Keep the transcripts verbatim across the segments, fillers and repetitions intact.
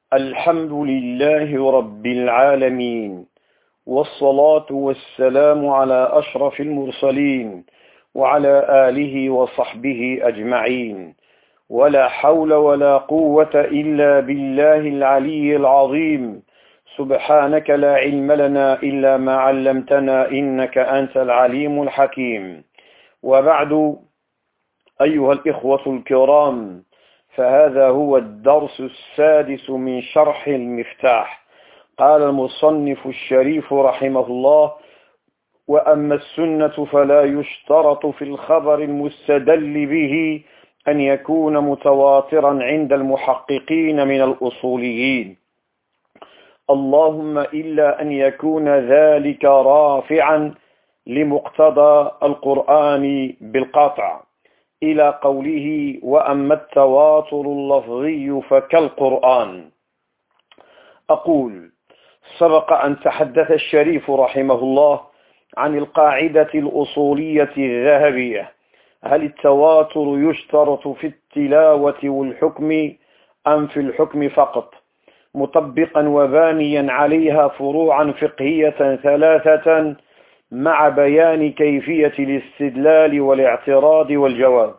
الحمد لله رب العالمين، والصلاة والسلام على أشرف المرسلين وعلى آله وصحبه أجمعين، ولا حول ولا قوة إلا بالله العلي العظيم. سبحانك لا علم لنا إلا ما علمتنا إنك أنت العليم الحكيم. وبعد، أيها الإخوة الكرام، فهذا هو الدرس السادس من شرح المفتاح. قال المصنف الشريف رحمه الله: وأما السنة فلا يشترط في الخبر المستدل به أن يكون متواترا عند المحققين من الأصوليين، اللهم إلا أن يكون ذلك رافعا لمقتضى القرآن بالقطع، إلى قوله: وأما التواتر اللفظي فكالقرآن. أقول: سبق أن تحدث الشريف رحمه الله عن القاعدة الأصولية الذهبية: هل التواتر يشترط في التلاوة والحكم أم في الحكم فقط، مطبقا وبانيا عليها فروعا فقهية ثلاثة مع بيان كيفية الاستدلال والاعتراض والجواب.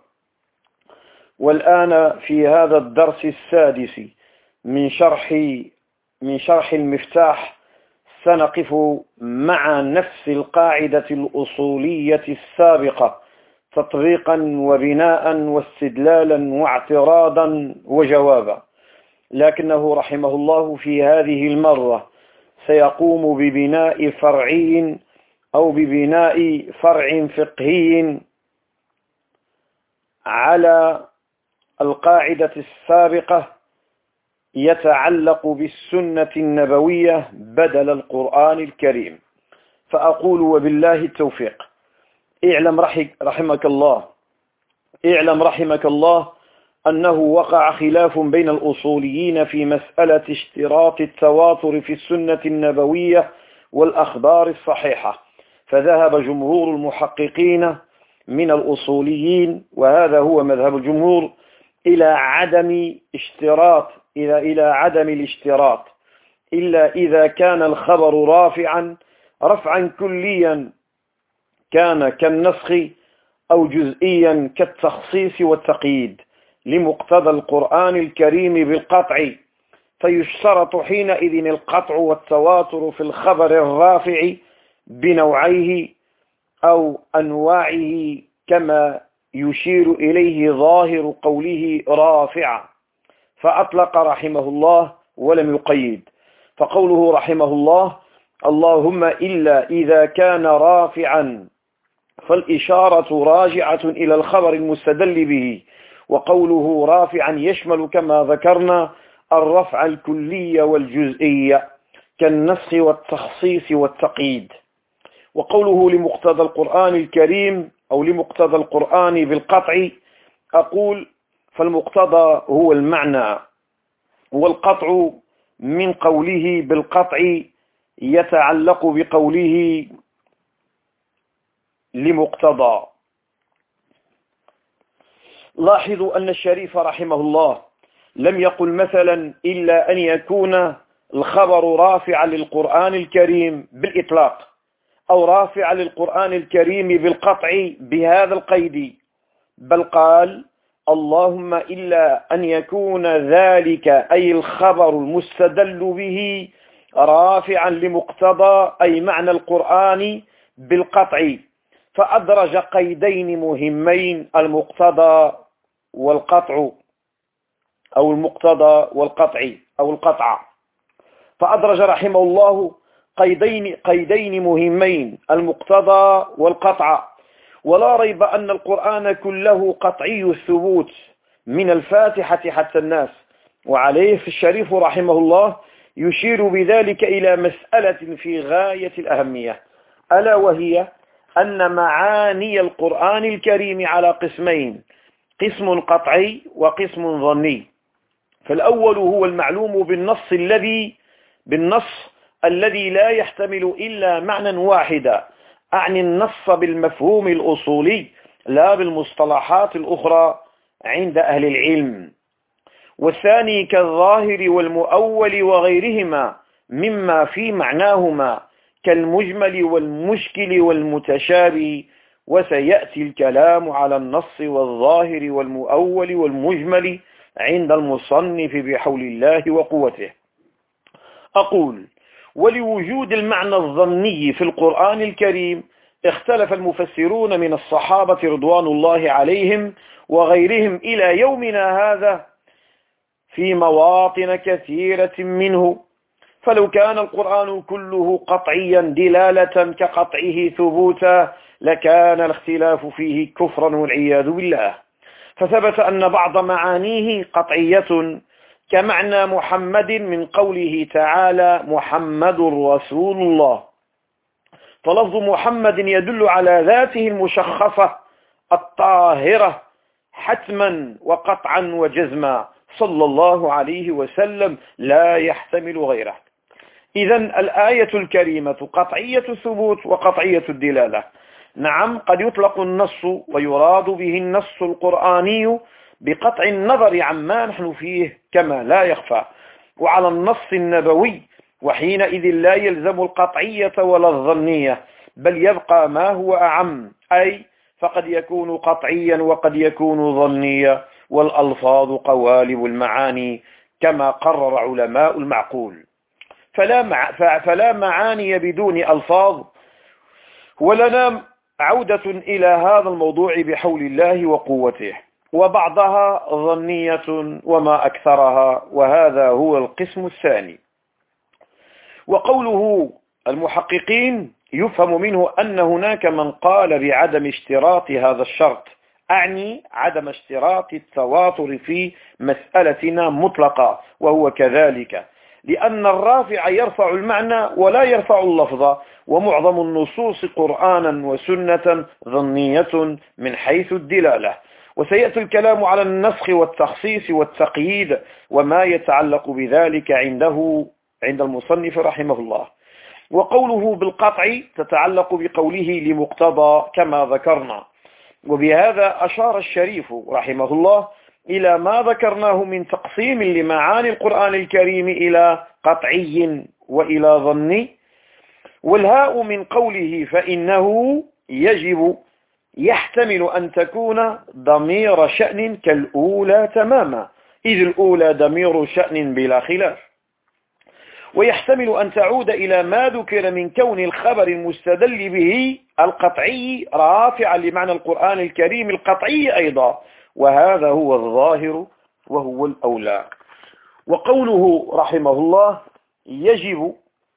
والآن في هذا الدرس السادس من شرح من شرح المفتاح سنقف مع نفس القاعدة الأصولية السابقة، تطبيقا وبناء واستدلالا واعتراضا وجوابا، لكنه رحمه الله في هذه المرة سيقوم ببناء فرعي أو ببناء فرع فقهي على القاعدة السابقة يتعلق بالسنة النبوية بدل القرآن الكريم. فأقول: وبالله التوفيق. اعلم رحمك الله اعلم رحمك الله أنه وقع خلاف بين الأصوليين في مسألة اشتراط التواتر في السنة النبوية والأخبار الصحيحة، فذهب جمهور المحققين من الأصوليين، وهذا هو مذهب الجمهور، إلى عدم اشتراط إلى إلى عدم الاشتراط إلا إذا كان الخبر رافعا رفعا كليا كان كالنسخ، أو جزئيا كالتخصيص والتقييد لمقتضى القرآن الكريم بالقطع، فيشترط حينئذ القطع والتواتر في الخبر الرافع بنوعيه أو أنواعه، كما يشير إليه ظاهر قوله رافع، فأطلق رحمه الله ولم يقيد. فقوله رحمه الله: اللهم إلا إذا كان رافعا، فالإشارة راجعة إلى الخبر المستدل به، وقوله رافعا يشمل كما ذكرنا الرفع الكلي والجزئي كالنسخ والتخصيص والتقييد. وقوله لمقتضى القرآن الكريم أو لمقتضى القرآن بالقطع، أقول: فالمقتضى هو المعنى، والقطع من قوله بالقطع يتعلق بقوله لمقتضى. لاحظوا أن الشريف رحمه الله لم يقل مثلا إلا أن يكون الخبر رافعا للقرآن الكريم بالإطلاق، أو رافعا للقرآن الكريم بالقطع بهذا القيد، بل قال: اللهم إلا أن يكون ذلك أي الخبر المستدل به رافعا لمقتضى أي معنى القرآن بالقطع، فأدرج قيدين مهمين: المقتضى والقطع، أو المقتضى والقطع أو القطع. فأدرج رحمه الله قيدين قيدين مهمين: المقتضى والقطع. ولا ريب أن القرآن كله قطعي الثبوت من الفاتحة حتى الناس، وعليه في الشريف رحمه الله يشير بذلك إلى مسألة في غاية الأهمية، ألا وهي أن معاني القرآن الكريم على قسمين: قسم قطعي وقسم ظني. فالأول هو المعلوم بالنص الذي بالنص الذي لا يحتمل إلا معنى واحدا، أعني النص بالمفهوم الأصولي لا بالمصطلحات الأخرى عند أهل العلم. والثاني كالظاهر والمؤول وغيرهما مما في معناهما كالمجمل والمشكل والمتشابه. وسيأتي الكلام على النص والظاهر والمؤول والمجمل عند المصنف بحول الله وقوته. أقول: ولوجود المعنى الظني في القرآن الكريم اختلف المفسرون من الصحابة رضوان الله عليهم وغيرهم إلى يومنا هذا في مواطن كثيرة منه. فلو كان القرآن كله قطعيا دلالة كقطعه ثبوتا لكان الاختلاف فيه كفرا والعياذ بالله. فثبت أن بعض معانيه قطعية كمعنى محمد من قوله تعالى: محمد رسول الله. فلفظ محمد يدل على ذاته المشخصة الطاهرة حتما وقطعا وجزما صلى الله عليه وسلم، لا يحتمل غيره. إذن الآية الكريمة قطعية الثبوت وقطعية الدلالة. نعم، قد يطلق النص ويراد به النص القرآني بقطع النظر عما نحن فيه كما لا يخفى، وعلى النص النبوي، وحينئذ لا يلزم القطعية ولا الظنية، بل يبقى ما هو أعم، أي فقد يكون قطعيا وقد يكون ظنيا، والألفاظ قوالب المعاني كما قرر علماء المعقول. فلا, مع فلا معاني بدون ألفاظ. ولنا عودة إلى هذا الموضوع بحول الله وقوته، وبعضها ظنية وما أكثرها، وهذا هو القسم الثاني. وقوله المحققين يفهم منه أن هناك من قال بعدم اشتراط هذا الشرط، أعني عدم اشتراط التواتر في مسألتنا مطلقة، وهو كذلك، لأن الرافع يرفع المعنى ولا يرفع اللفظ، ومعظم النصوص قرآنا وسنة ظنية من حيث الدلالة. وسيأتي الكلام على النسخ والتخصيص والتقييد وما يتعلق بذلك عنده عند المصنف رحمه الله. وقوله بالقطع تتعلق بقوله لمقتضى كما ذكرنا، وبهذا أشار الشريف رحمه الله إلى ما ذكرناه من تقسيم لمعاني القرآن الكريم إلى قطعي وإلى ظني. والهاء من قوله فإنه يجب يحتمل أن تكون ضمير شأن كالأولى تماما، إذ الأولى ضمير شأن بلا خلاف. ويحتمل أن تعود إلى ما ذكر من كون الخبر المستدل به القطعي رافعا لمعنى القرآن الكريم القطعي أيضا، وهذا هو الظاهر وهو الأولى. وقوله رحمه الله يجب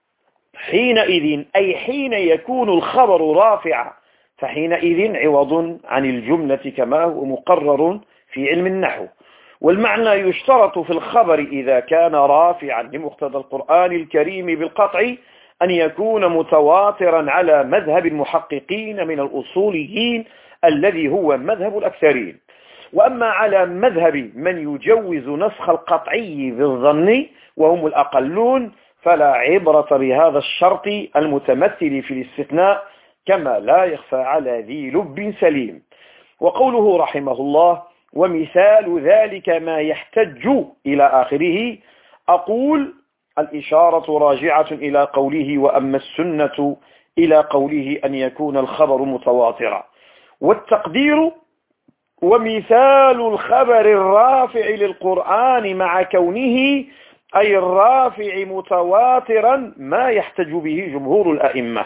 حينئذ، أي حين يكون الخبر رافعا، فحينئذ عوض عن الجملة كما هو مقرر في علم النحو. والمعنى يشترط في الخبر إذا كان رافعا لمقتضى القرآن الكريم بالقطع أن يكون متواترا على مذهب المحققين من الأصوليين الذي هو مذهب الأكثرين. وأما على مذهب من يجوز نسخ القطعي بالظن وهم الأقلون فلا عبرة بهذا الشرط المتمثل في الاستثناء كما لا يخفى على ذي لب سليم. وقوله رحمه الله ومثال ذلك ما يحتج إلى آخره، أقول الإشارة راجعة إلى قوله وأما السنة إلى قوله أن يكون الخبر متواترا، والتقدير ومثال الخبر الرافع للقرآن مع كونه أي الرافع متواترا ما يحتج به جمهور الأئمة.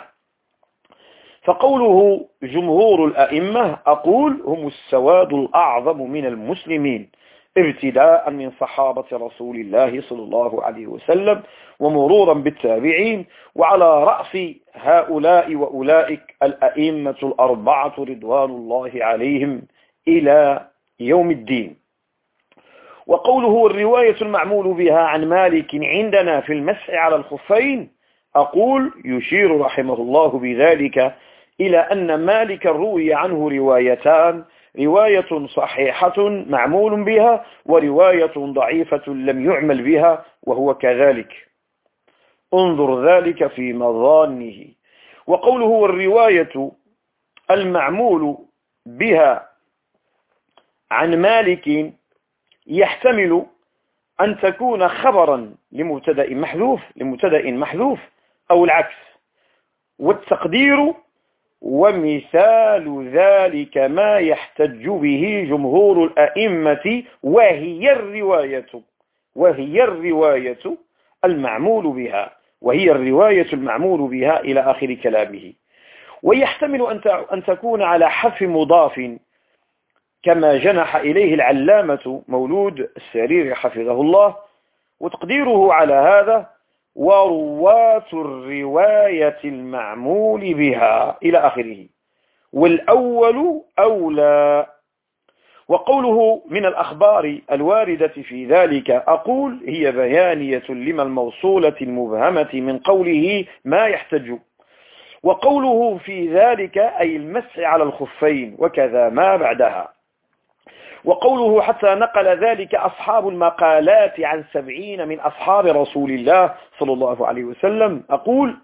فقوله جمهور الأئمة أقول هم السواد الأعظم من المسلمين ابتداء من صحابة رسول الله صلى الله عليه وسلم ومرورا بالتابعين، وعلى رأس هؤلاء وأولئك الأئمة الأربعة رضوان الله عليهم إلى يوم الدين. وقوله الرواية المعمول بها عن مالك عندنا في المسح على الخفين، أقول يشير رحمه الله بذلك إلى أن مالك روي عنه روايتان، رواية صحيحة معمول بها ورواية ضعيفة لم يعمل بها، وهو كذلك، انظر ذلك في مظانه. وقوله الرواية المعمول بها عن مالك يحتمل أن تكون خبرا لمبتدأ محذوف لمبتدأ محذوف أو العكس. والتقدير ومثال ذلك ما يحتج به جمهور الأئمة وهي الرواية وهي الرواية المعمول بها وهي الرواية المعمول بها إلى آخر كلامه. ويحتمل أن تكون على حرف مضاف كما جنح إليه العلامة مولود السرير حفظه الله، وتقديره على هذا ورواة الرواية المعمول بها إلى آخره، والأول أولى. وقوله من الأخبار الواردة في ذلك أقول هي بيانية لما الموصولة المبهمة من قوله ما يحتج. وقوله في ذلك أي المسح على الخفين وكذا ما بعدها. وقوله حتى نقل ذلك أصحاب المقالات عن سبعين من أصحاب رسول الله صلى الله عليه وسلم أقول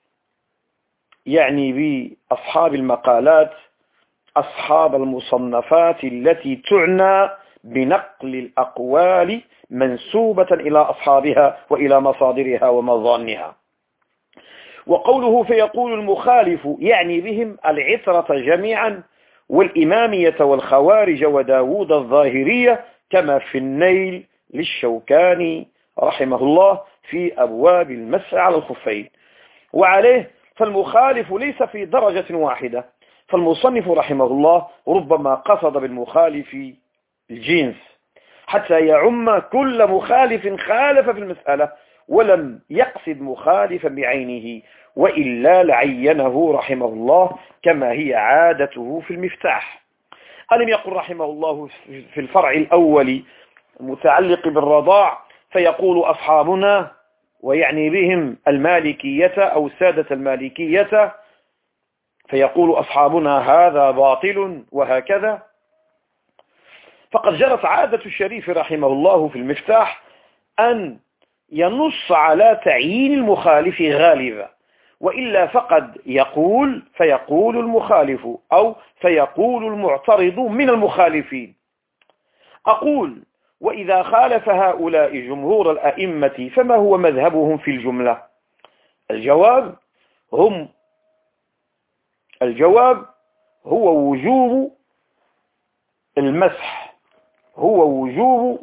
يعني بأصحاب المقالات أصحاب المصنفات التي تعنى بنقل الأقوال منسوبة إلى أصحابها وإلى مصادرها ومظانها. وقوله فيقول المخالف يعني بهم العترة جميعا والإمامية والخوارج وداود الظاهرية كما في النيل للشوكاني رحمه الله في أبواب المسح على الخفين. وعليه فالمخالف ليس في درجة واحدة، فالمصنف رحمه الله ربما قصد بالمخالف الجنس حتى يعم كل مخالف خالف في المسألة، ولم يقصد مخالفا بعينه، وإلا لعينه رحمه الله كما هي عادته في المفتاح. ألم يقل رحمه الله في الفرع الأول المتعلق بالرضاع فيقول أصحابنا ويعني بهم المالكية أو سادة المالكية، فيقول أصحابنا هذا باطل وهكذا. فقد جرت عادة الشريف رحمه الله في المفتاح أن ينص على تعيين المخالف غالبا، وإلا فقد يقول فيقول المخالف أو فيقول المعترض من المخالفين. أقول وإذا خالف هؤلاء جمهور الأئمة فما هو مذهبهم في الجملة؟ الجواب هم الجواب هو وجوب المسح هو وجوب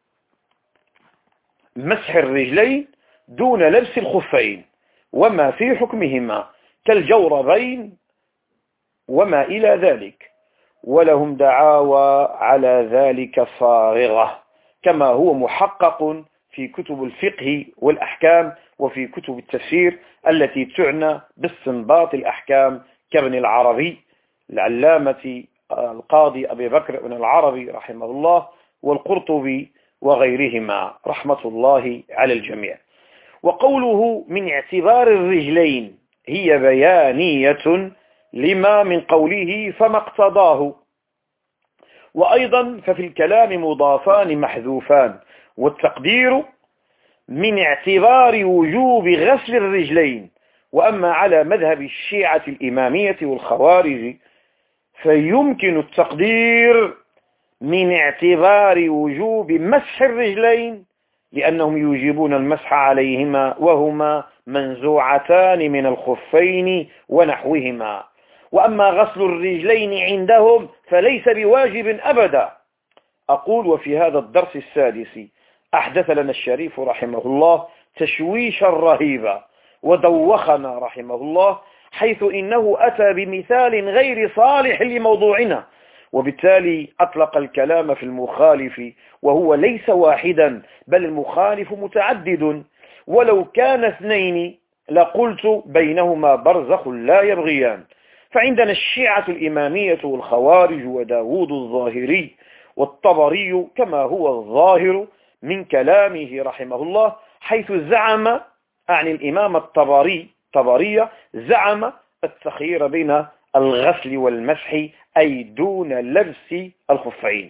مسح الرجلين دون لبس الخفين وما في حكمهما كالجوربين وما إلى ذلك، ولهم دعاوى على ذلك صارغة كما هو محقق في كتب الفقه والأحكام وفي كتب التفسير التي تعنى باستنباط الأحكام كابن العربي العلامة القاضي أبي بكر بن العربي رحمه الله والقرطبي وغيرهما رحمة الله على الجميع. وقوله من اعتبار الرجلين هي بيانية لما من قوله فما اقتضاه. وأيضا ففي الكلام مضافان محذوفان، والتقدير من اعتبار وجوب غسل الرجلين. وأما على مذهب الشيعة الإمامية والخوارج فيمكن التقدير من اعتبار وجوب مسح الرجلين لأنهم يوجبون المسح عليهما وهما منزوعتان من الخفين ونحوهما. وأما غسل الرجلين عندهم فليس بواجب أبدا. أقول وفي هذا الدرس السادس أحدث لنا الشريف رحمه الله تشويشا رهيبا ودوخنا رحمه الله، حيث إنه أتى بمثال غير صالح لموضوعنا، وبالتالي أطلق الكلام في المخالف وهو ليس واحدا بل المخالف متعدد، ولو كان اثنين لقلت بينهما برزخ لا يبغيان. فعندنا الشيعة الإمامية والخوارج وداود الظاهري والطبري كما هو الظاهر من كلامه رحمه الله، حيث زعم عن الإمام الطبري طبرية زعم التخيير بين الغسل والمسح أي دون لبس الخفين.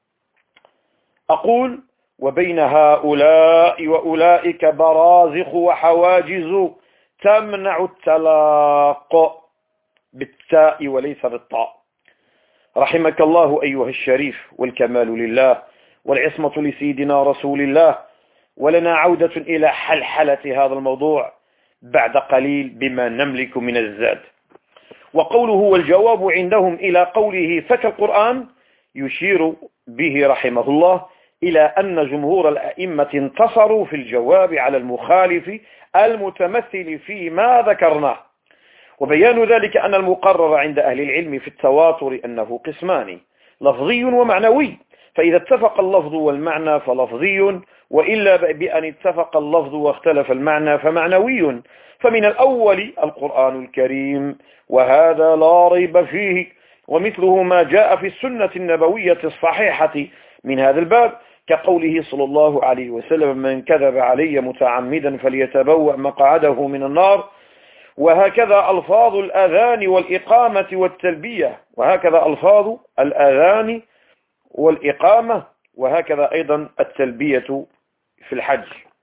أقول وبين هؤلاء وأولئك برازخ وحواجز تمنع التلاق بالتاء وليس بالطاء. رحمك الله أيها الشريف، والكمال لله، والعصمة لسيدنا رسول الله. ولنا عودة إلى حلحلة هذا الموضوع بعد قليل بما نملك من الزاد. وقوله والجواب عندهم إلى قوله فكالقرآن يشير به رحمه الله إلى أن جمهور الأئمة انتصروا في الجواب على المخالف المتمثل فيما ذكرناه. وبيان ذلك أن المقرر عند أهل العلم في التواتر أنه قسمان، لفظي ومعنوي، فإذا اتفق اللفظ والمعنى فلفظي، وإلا بأن اتفق اللفظ واختلف المعنى فمعنوي. فمن الأول القرآن الكريم، وهذا لا ريب فيه، ومثله ما جاء في السنة النبوية الصحيحة من هذا الباب، كقوله صلى الله عليه وسلم من كذب علي متعمدا فليتبوأ مقعده من النار. وهكذا ألفاظ الأذان والإقامة والتلبية، وهكذا ألفاظ الأذان والإقامة، وهكذا أيضا التلبية في الحج.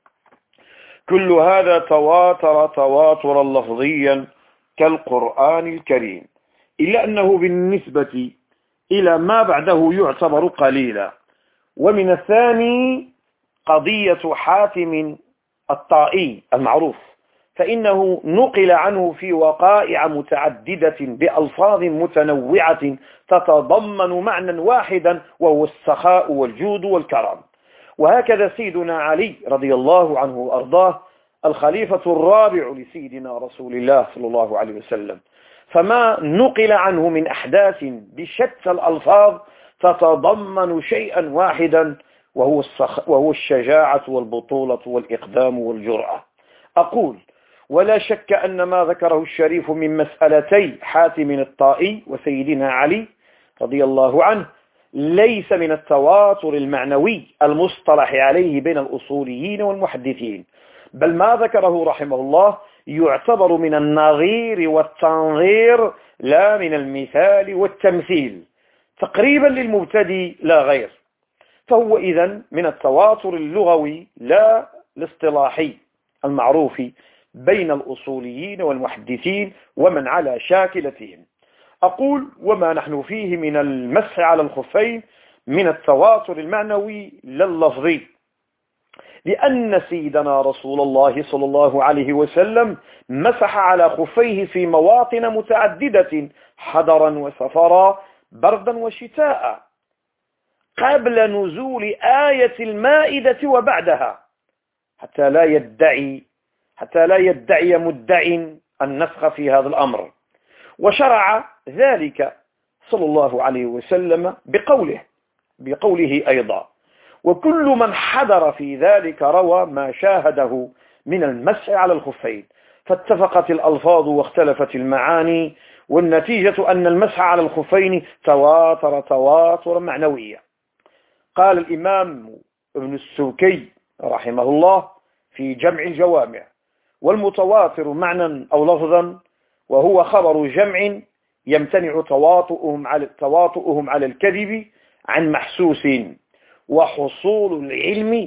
كل هذا تواتر تواترا لفظيا كالقرآن الكريم، إلا أنه بالنسبة إلى ما بعده يعتبر قليلا. ومن الثاني قضية حاتم الطائي المعروف، فإنه نقل عنه في وقائع متعددة بألفاظ متنوعة تتضمن معنى واحدا، وهو السخاء والجود والكرم. وهكذا سيدنا علي رضي الله عنه وأرضاه الخليفة الرابع لسيدنا رسول الله صلى الله عليه وسلم، فما نقل عنه من أحداث بشتى الألفاظ تتضمن شيئا واحدا، وهو, الصخ... وهو الشجاعة والبطولة والإقدام والجرأة. أقول ولا شك أن ما ذكره الشريف من مسألتي حاتم الطائي وسيدنا علي رضي الله عنه ليس من التواتر المعنوي المصطلح عليه بين الأصوليين والمحدثين، بل ما ذكره رحمه الله يعتبر من النظير والتنظير لا من المثال والتمثيل، تقريبا للمبتدي لا غير. فهو إذن من التواتر اللغوي لا الاصطلاحي المعروف بين الأصوليين والمحدثين ومن على شاكلتهم. أقول وما نحن فيه من المسح على الخفين من التواتر المعنوي لا اللفظي، لأن سيدنا رسول الله صلى الله عليه وسلم مسح على خفيه في مواطن متعددة حضرا وسفرا بردا وشتاء، قبل نزول آية المائدة وبعدها، حتى لا يدعي حتى لا يدعي مدعي النسخ في هذا الأمر. وشرع ذلك صلى الله عليه وسلم بقوله بقوله أيضا وكل من حضر في ذلك روى ما شاهده من المسح على الخفين، فاتفقت الألفاظ واختلفت المعاني، والنتيجة أن المسح على الخفين تواتر تواتر معنوية. قال الإمام ابن السوكي رحمه الله في جمع الجوامع والمتواتر معنى أو لفظا وهو خبر جمع يمتنع تواطؤهم على تواطؤهم على الكذب عن محسوس، وحصول العلم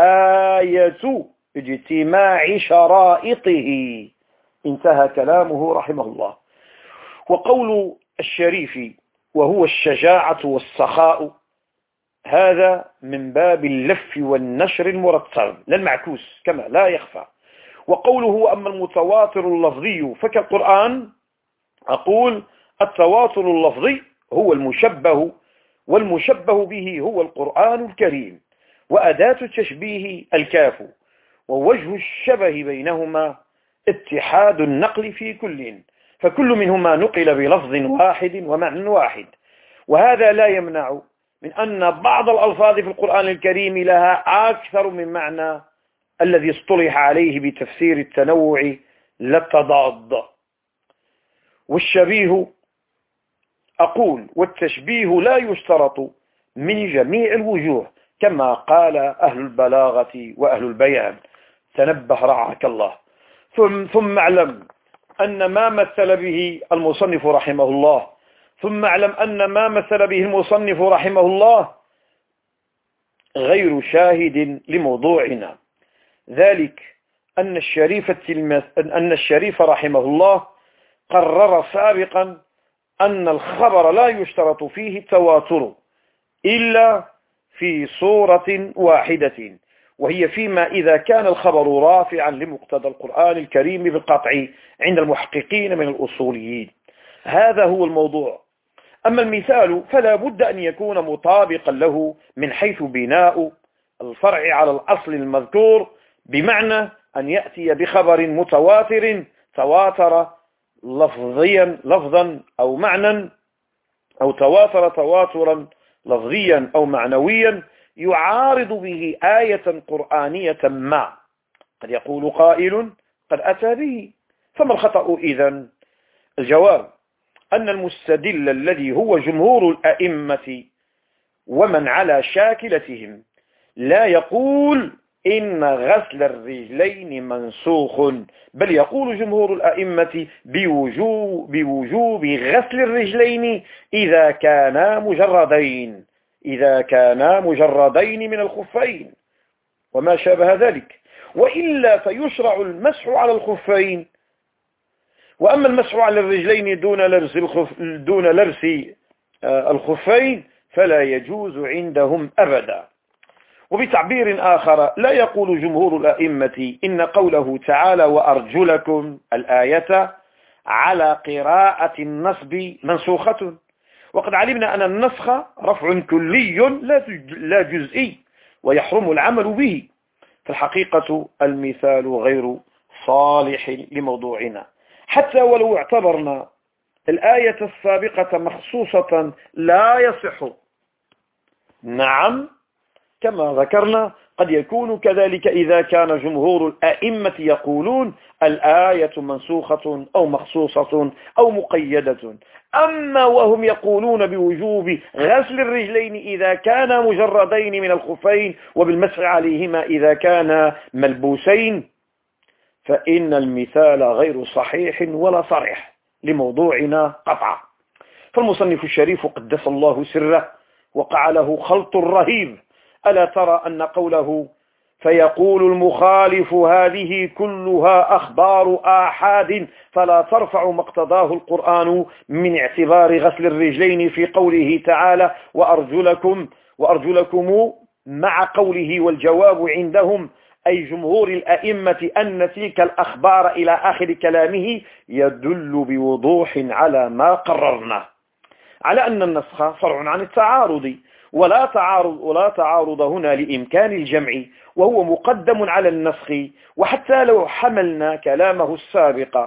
آية اجتماع شرائطه. انتهى كلامه رحمه الله. وقول الشريف وهو الشجاعة والسخاء هذا من باب اللف والنشر المرتب لا المعكوس كما لا يخفى. وقوله أما المتواتر اللفظي فكالقرآن، أقول التواتر اللفظي هو المشبه، والمشبه به هو القرآن الكريم، وأداة التشبيه الكاف، ووجه الشبه بينهما اتحاد النقل في كل، فكل منهما نقل بلفظ واحد ومعنى واحد. وهذا لا يمنع من أن بعض الألفاظ في القرآن الكريم لها أكثر من معنى الذي اصطلح عليه بتفسير التنوع لا التضاد. والشبيه أقول والتشبيه لا يشترط من جميع الوجوه كما قال أهل البلاغة وأهل البيان. تنبه رعاك الله. ثم, ثم اعلم أن ما مثل به المصنف رحمه الله ثم اعلم أن ما مثل به المصنف رحمه الله غير شاهد لموضوعنا، ذلك أن الشريف, أن الشريف رحمه الله قرر سابقا أن الخبر لا يشترط فيه التواتر إلا في صورة واحدة، وهي فيما إذا كان الخبر رافعا لمقتضى القرآن الكريم بالقطع عند المحققين من الأصوليين. هذا هو الموضوع. أما المثال فلا بد أن يكون مطابقا له من حيث بناء الفرع على الأصل المذكور، بمعنى أن يأتي بخبر متواتر تواتر لفظيا لفظا أو معنى، أو تواتر تواترا لفظيا أو معنويا يعارض به آية قرآنية ما. قد يقول قائل قد أتى به، فما الخطأ إذن؟ الجواب أن المستدل الذي هو جمهور الأئمة ومن على شاكلتهم لا يقول إن غسل الرجلين منسوخ، بل يقول جمهور الأئمة بوجوب, بوجوب غسل الرجلين إذا كانا مجردين إذا كانا مجردين من الخفين وما شابه ذلك، وإلا فيشرع المسح على الخفين. وأما المسح على الرجلين دون لبس الخف دون لبس الخفين فلا يجوز عندهم أبدا. وبتعبير آخر لا يقول جمهور الأئمة إن قوله تعالى وأرجلكم الآية على قراءة النصب منسوخة، وقد علمنا أن النسخ رفع كلي لا جزئي ويحرم العمل به. فالحقيقة المثال غير صالح لموضوعنا، حتى ولو اعتبرنا الآية السابقة مخصوصة لا يصح. نعم كما ذكرنا قد يكون كذلك إذا كان جمهور الأئمة يقولون الآية منسوخة أو مخصوصة أو مقيدة. أما وهم يقولون بوجوب غسل الرجلين إذا كانا مجردين من الخفين وبالمسح عليهما إذا كانا ملبوسين، فإن المثال غير صحيح ولا صريح لموضوعنا قطعا. فالمصنف الشريف قدس الله سره وقع له خلط رهيب. ألا ترى أن قوله فيقول المخالف هذه كلها أخبار آحاد فلا ترفع ما اقتضاه القرآن من اعتبار غسل الرجلين في قوله تعالى وأرجلكم وأرجلكم مع قوله والجواب عندهم أي جمهور الأئمة أن تلك الأخبار إلى آخر كلامه يدل بوضوح على ما قررنا، على أن النسخ فرع عن التعارض، ولا تعارض, ولا تعارض هنا لإمكان الجمع، وهو مقدم على النسخ. وحتى لو حملنا كلامه السابق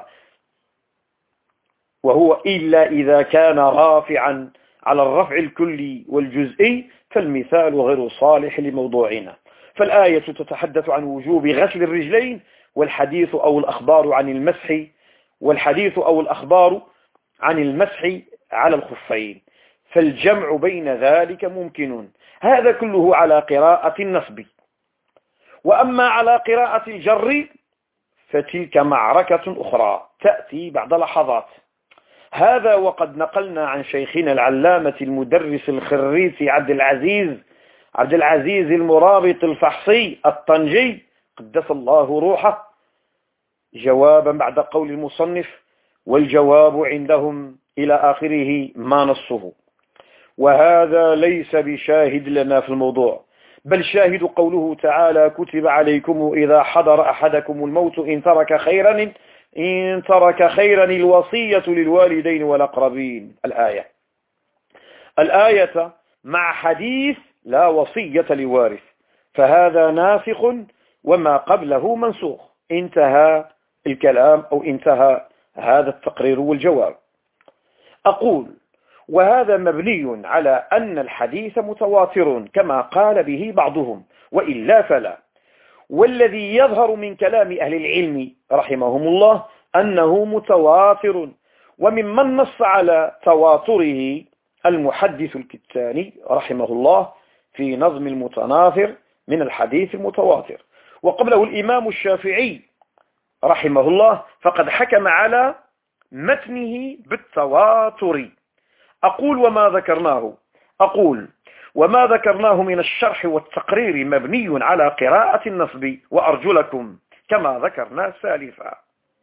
وهو إلا إذا كان رافعا على الرفع الكلي والجزئي فالمثال غير صالح لموضوعنا. فالآية تتحدث عن وجوب غسل الرجلين، والحديث أو الأخبار عن المسح والحديث أو الأخبار عن المسح على الخفين، فالجمع بين ذلك ممكن. هذا كله على قراءة النصب. وأما على قراءة الجر فتلك معركة أخرى تأتي بعد لحظات. هذا وقد نقلنا عن شيخنا العلامة المدرس الخريسي عبد العزيز عبد العزيز المرابط الفحصي الطنجي قدس الله روحه جوابا بعد قول المصنف والجواب عندهم إلى آخره ما نصه. وهذا ليس بشاهد لنا في الموضوع، بل شاهد قوله تعالى كتب عليكم إذا حضر أحدكم الموت إن ترك خيرا إن ترك خيرا الوصية للوالدين والأقربين الآية الآية مع حديث لا وصية لوارث، فهذا ناسخ وما قبله منسوخ. انتهى الكلام أو انتهى هذا التقرير والجواب. أقول وهذا مبني على أن الحديث متواتر كما قال به بعضهم، وإلا فلا. والذي يظهر من كلام أهل العلم رحمهم الله أنه متواتر، وممن نص على تواتره المحدث الكتاني رحمه الله في نظم المتناثر من الحديث المتواتر، وقبله الإمام الشافعي رحمه الله فقد حكم على متنه بالتواتر. أقول وما ذكرناه أقول وما ذكرناه من الشرح والتقرير مبني على قراءة النصب وأرجلكم كما ذكرنا سالفا.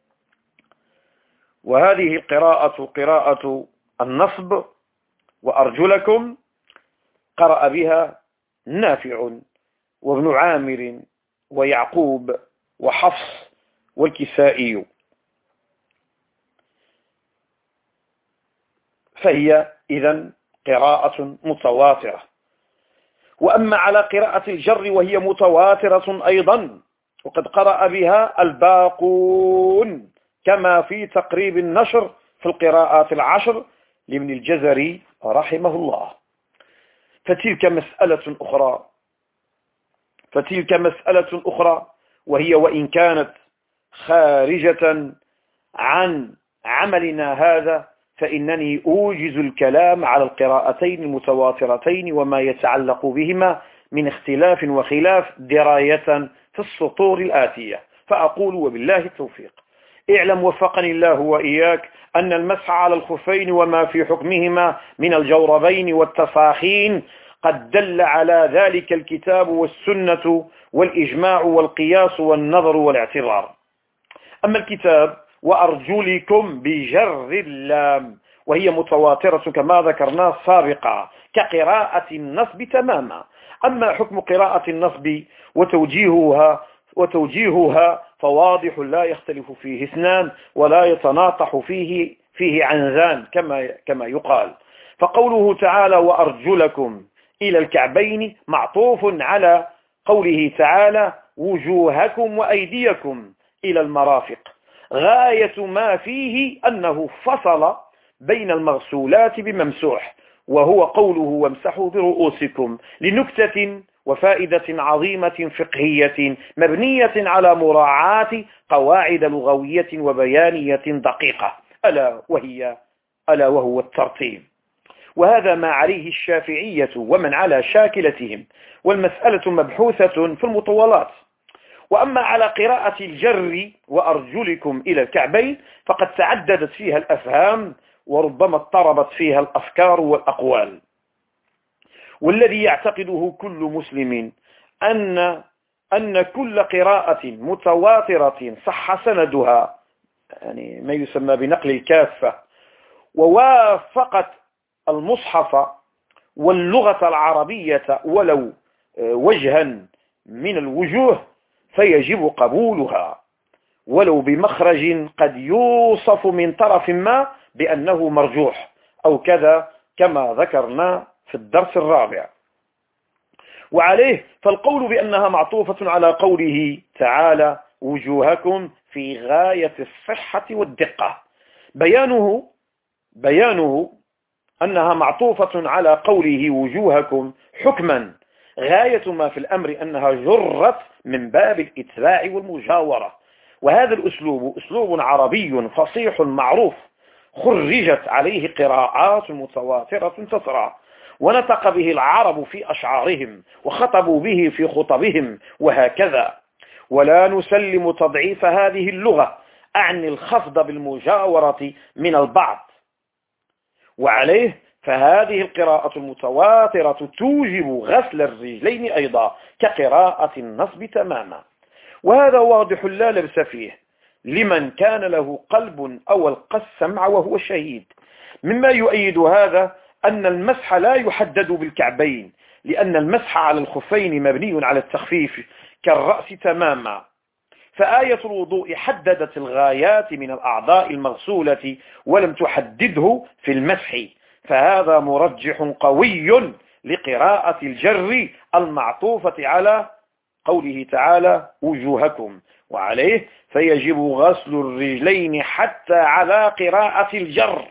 وهذه القراءة قراءة النصب وأرجلكم قرأ بها نافع وابن عامر ويعقوب وحفص والكسائي، فهي إذن قراءة متواترة. وأما على قراءة الجر وهي متواترة أيضا، وقد قرأ بها الباقون كما في تقريب النشر في القراءات العشر لابن الجزري رحمه الله. فتلك مسألة أخرى فتلك مسألة أخرى وهي وإن كانت خارجة عن عملنا هذا، فإنني أوجز الكلام على القراءتين المتواترتين وما يتعلق بهما من اختلاف وخلاف دراية في السطور الآتية، فأقول وبالله التوفيق. اعلم وفقني الله وإياك أن المسح على الخفين وما في حكمهما من الجوربين والتفاخين قد دل على ذلك الكتاب والسنة والإجماع والقياس والنظر والاعتبار. أما الكتاب وأرجلكم بجر اللام وهي متواترة كما ذكرنا سابقا كقراءة النصب تماما. أما حكم قراءة النصب وتوجيهها وتوجيهها فواضح لا يختلف فيه اثنان ولا يتناطح فيه فيه عنزان كما كما يقال. فقوله تعالى وأرجلكم إلى الكعبين معطوف على قوله تعالى وجوهكم وأيديكم إلى المرافق، غاية ما فيه أنه فصل بين المغسولات بممسوح، وهو قوله وامسحوا برؤوسكم، لنكتة وفائدة عظيمة فقهية مبنية على مراعاة قواعد لغوية وبيانية دقيقة، ألا وهي ألا وهو الترتيب. وهذا ما عليه الشافعية ومن على شاكلتهم، والمسألة مبحوثة في المطولات. وأما على قراءة الجر وأرجلكم إلى الكعبين فقد تعددت فيها الأفهام وربما اضطربت فيها الأفكار والأقوال. والذي يعتقده كل مسلم أن أن كل قراءة متواترة صح سندها، يعني ما يسمى بنقل الكافة، ووافقت المصحف واللغة العربية ولو وجها من الوجوه، فيجب قبولها ولو بمخرج قد يوصف من طرف ما بأنه مرجوح أو كذا كما ذكرنا في الدرس الرابع. وعليه فالقول بأنها معطوفة على قوله تعالى وجوهكم في غاية الصحة والدقة. بيانه بيانه أنها معطوفة على قوله وجوهكم حكما غاية ما في الأمر أنها جرت من باب الإتباع والمجاورة. وهذا الأسلوب أسلوب عربي فصيح معروف خرجت عليه قراءات متواترة تترى، ونطق به العرب في أشعارهم وخطبوا به في خطبهم وهكذا. ولا نسلم تضعيف هذه اللغة، أعني الخفض بالمجاورة من البعض. وعليه فهذه القراءة المتواترة توجب غسل الرجلين أيضا كقراءة النصب تماما. وهذا واضح لا لبس فيه لمن كان له قلب أو ألقى السمع وهو شهيد. مما يؤيد هذا أن المسح لا يحدد بالكعبين، لأن المسح على الخفين مبني على التخفيف كالرأس تماما. فآية الوضوء حددت الغايات من الأعضاء المغسولة ولم تحدده في المسح، فهذا مرجح قوي لقراءة الجر المعطوفة على قوله تعالى وجوهكم. وعليه فيجب غسل الرجلين حتى على قراءة الجر،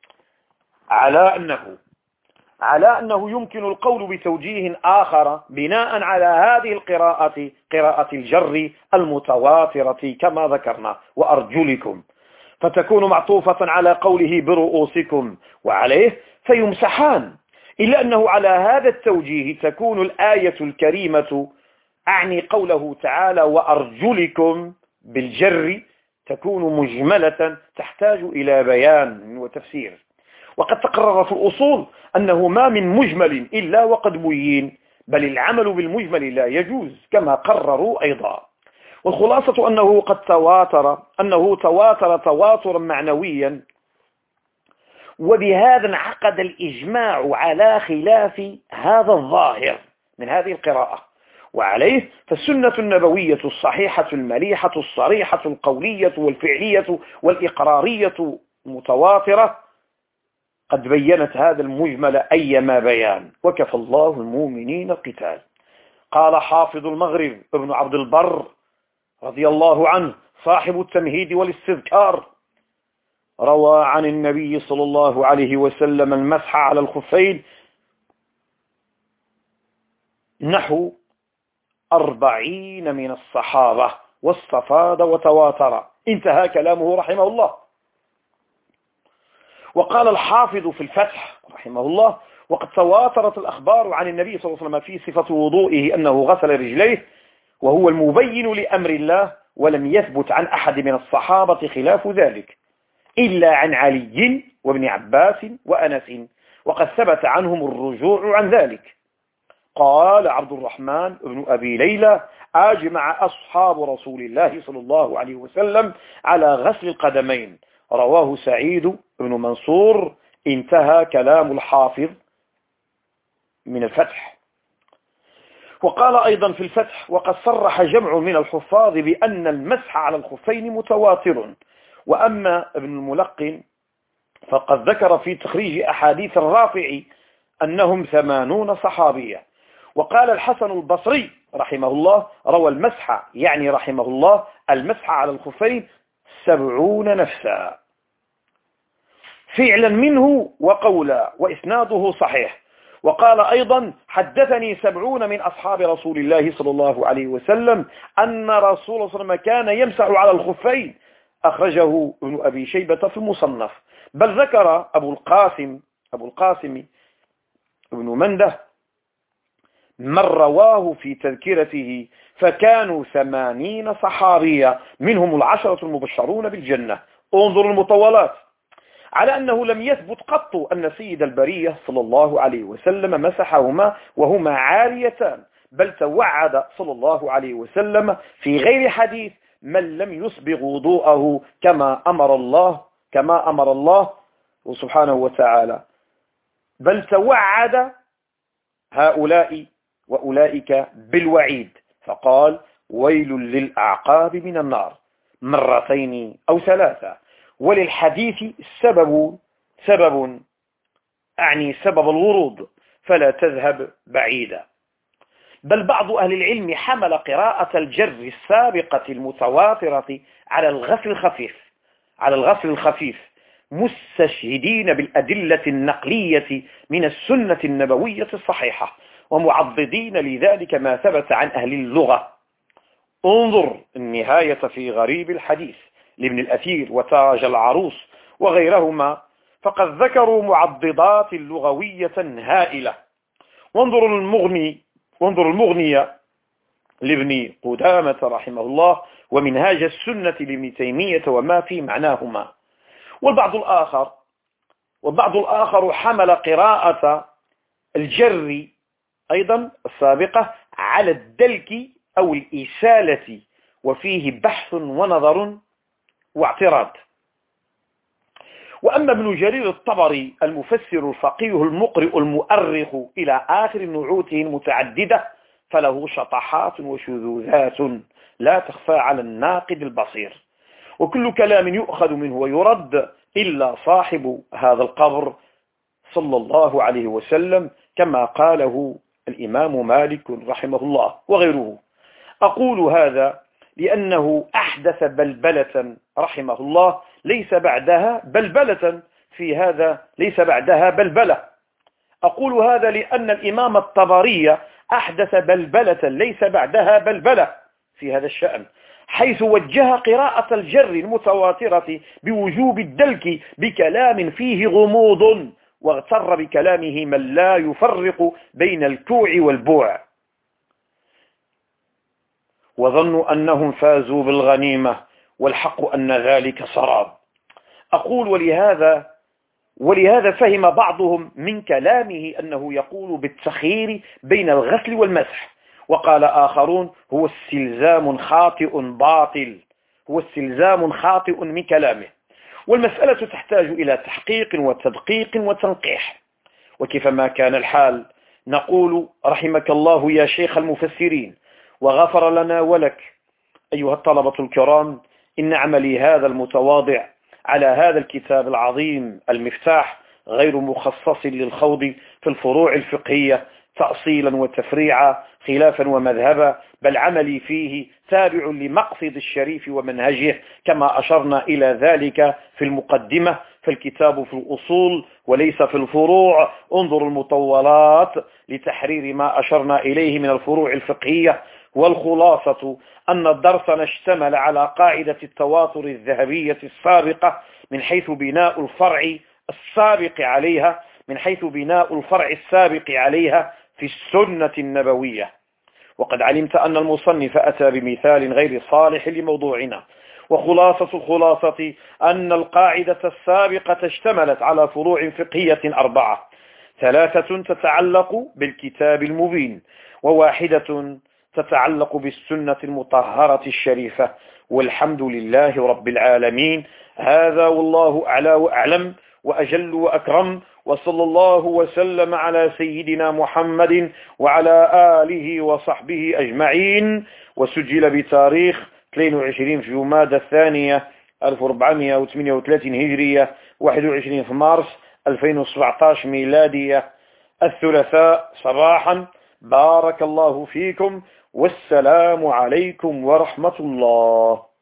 على أنه على أنه يمكن القول بتوجيه آخر بناء على هذه القراءة قراءة الجر المتواترة كما ذكرنا وأرجلكم، فتكون معطوفة على قوله برؤوسكم. وعليه فيمسحان، إلا أنه على هذا التوجيه تكون الآية الكريمة أعني قوله تعالى وأرجلكم بالجر تكون مجملة تحتاج إلى بيان وتفسير. وقد تقرر في الأصول أنه ما من مجمل إلا وقد بين، بل العمل بالمجمل لا يجوز كما قرروا أيضا. والخلاصة أنه قد تواتر أنه تواتر تواترا معنويا، وبهذا انعقد الإجماع على خلاف هذا الظاهر من هذه القراءة. وعليه فالسنة النبوية الصحيحة المليحة الصريحة القولية والفعلية والإقرارية المتواترة قد بينت هذا المجمل أيما بيان، وكفى الله المؤمنين القتال. قال حافظ المغرب ابن عبد البر رضي الله عنه صاحب التمهيد والاستذكار: روى عن النبي صلى الله عليه وسلم المسح على الخفين نحو أربعين من الصحابة واستفاض وتواتر. انتهى كلامه رحمه الله. وقال الحافظ في الفتح رحمه الله: وقد تواترت الأخبار عن النبي صلى الله عليه وسلم في صفة وضوئه أنه غسل رجليه، وهو المبين لأمر الله، ولم يثبت عن أحد من الصحابة خلاف ذلك إلا عن علي وابن عباس وأنس، وقد ثبت عنهم الرجوع عن ذلك. قال عبد الرحمن بن أبي ليلى: أجمع أصحاب رسول الله صلى الله عليه وسلم على غسل القدمين. رواه سعيد بن منصور. انتهى كلام الحافظ من الفتح. وقال أيضا في الفتح: وقد صرح جمع من الحفاظ بأن المسح على الخفين متواتر. وأما ابن الملقن فقد ذكر في تخريج أحاديث الرافع أنهم ثمانون صحابية. وقال الحسن البصري رحمه الله: روى المسح، يعني رحمه الله، المسح على الخفين سبعون نفسا فعلا منه وقولا، وإسناده صحيح. وقال أيضا: حدثني سبعون من أصحاب رسول الله صلى الله عليه وسلم أن رسول الله صلى الله عليه وسلم كان يمسح على الخفين. أخرجه ابن أبي شيبة في المصنف. بل ذكر أبو القاسم أبو القاسم ابن منده من رواه في تذكرته فكانوا ثمانين صحابية، منهم العشرة المبشرون بالجنة. انظروا المطولات، على أنه لم يثبت قط أن سيد البرية صلى الله عليه وسلم مسحهما وهما عاريتان، بل توعد صلى الله عليه وسلم في غير حديث من لم يسبغ وضوءه كما أمر الله كما أمر الله سبحانه وتعالى، بل توعد هؤلاء وأولئك بالوعيد، فقال: ويل للأعقاب من النار مرتين أو ثلاثة. وللحديث سبب سبب أعني سبب الورود، فلا تذهب بعيدا. بل بعض أهل العلم حمل قراءة الجر السابقة المتواترة على الغسل الخفيف على الغسل الخفيف مستشهدين بالأدلة النقلية من السنة النبوية الصحيحة، ومعضدين لذلك ما ثبت عن أهل اللغة. انظر النهاية في غريب الحديث لابن الأثير وتاج العروس وغيرهما، فقد ذكروا معضدات لغوية هائلة. وانظروا المغني وانظروا المغنية لابن قدامة رحمه الله، ومنهاج السنة لابن تيمية وما في معناهما. والبعض الآخر والبعض الآخر حمل قراءة الجر أيضا السابقة على الدلك أو الإسالة، وفيه بحث ونظر واعتراض. وأما ابن جرير الطبري المفسر الفقيه المقرئ المؤرخ إلى آخر نعوته المتعددة فله شطحات وشذوذات لا تخفى على الناقد البصير، وكل كلام يؤخذ منه ويرد إلا صاحب هذا القبر صلى الله عليه وسلم، كما قاله الإمام مالك رحمه الله وغيره. أقول هذا لأنه أحدث بلبلة رحمه الله ليس بعدها بلبلة في هذا ليس بعدها بلبلة. أقول هذا لأن الإمام الطبري أحدث بلبلة ليس بعدها بلبلة في هذا الشأن، حيث وجه قراءة الجر المتواترة بوجوب الدلك بكلام فيه غموض، واغتر بكلامه من لا يفرق بين الكوع والبوع، وظنوا أنهم فازوا بالغنيمة، والحق أن ذلك سراب. أقول ولهذا ولهذا فهم بعضهم من كلامه أنه يقول بالتخيير بين الغسل والمسح، وقال آخرون هو استلزام خاطئ باطل هو استلزام خاطئ من كلامه. والمسألة تحتاج إلى تحقيق وتدقيق وتنقيح، وكيفما كان الحال نقول رحمك الله يا شيخ المفسرين وغفر لنا ولك أيها الطلبة الكرام، إن عملي هذا المتواضع على هذا الكتاب العظيم المفتاح غير مخصص للخوض في الفروع الفقهية تأصيلا وتفريعا خلافا ومذهبا، بل عملي فيه تابع لمقصد الشريف ومنهجه كما أشرنا إلى ذلك في المقدمة. فالكتاب في الأصول وليس في الفروع. انظروا المطولات لتحرير ما أشرنا إليه من الفروع الفقهية. والخلاصة أن درسنا اشتمل على قاعدة التواتر الذهبية السابقة من حيث بناء الفرع السابق عليها من حيث بناء الفرع السابق عليها في السنة النبوية. وقد علمت أن المصنف أتى بمثال غير صالح لموضوعنا، وخلاصة الخلاصة أن القاعدة السابقة اشتملت على فروع فقهية أربعة، ثلاثة تتعلق بالكتاب المبين، وواحدة تتعلق بالسنة المطهرة الشريفة. والحمد لله رب العالمين. هذا والله أعلى وأعلم وأجل وأكرم، وصلى الله وسلم على سيدنا محمد وعلى آله وصحبه أجمعين. وسجل بتاريخ اثنين وعشرين في جمادى الثانية ألف وأربعمائة وثمانية وثلاثين هجرية، واحد وعشرين في مارس ألفين وسبعة عشر ميلادية، الثلاثاء صباحا. بارك الله فيكم، والسلام عليكم ورحمة الله.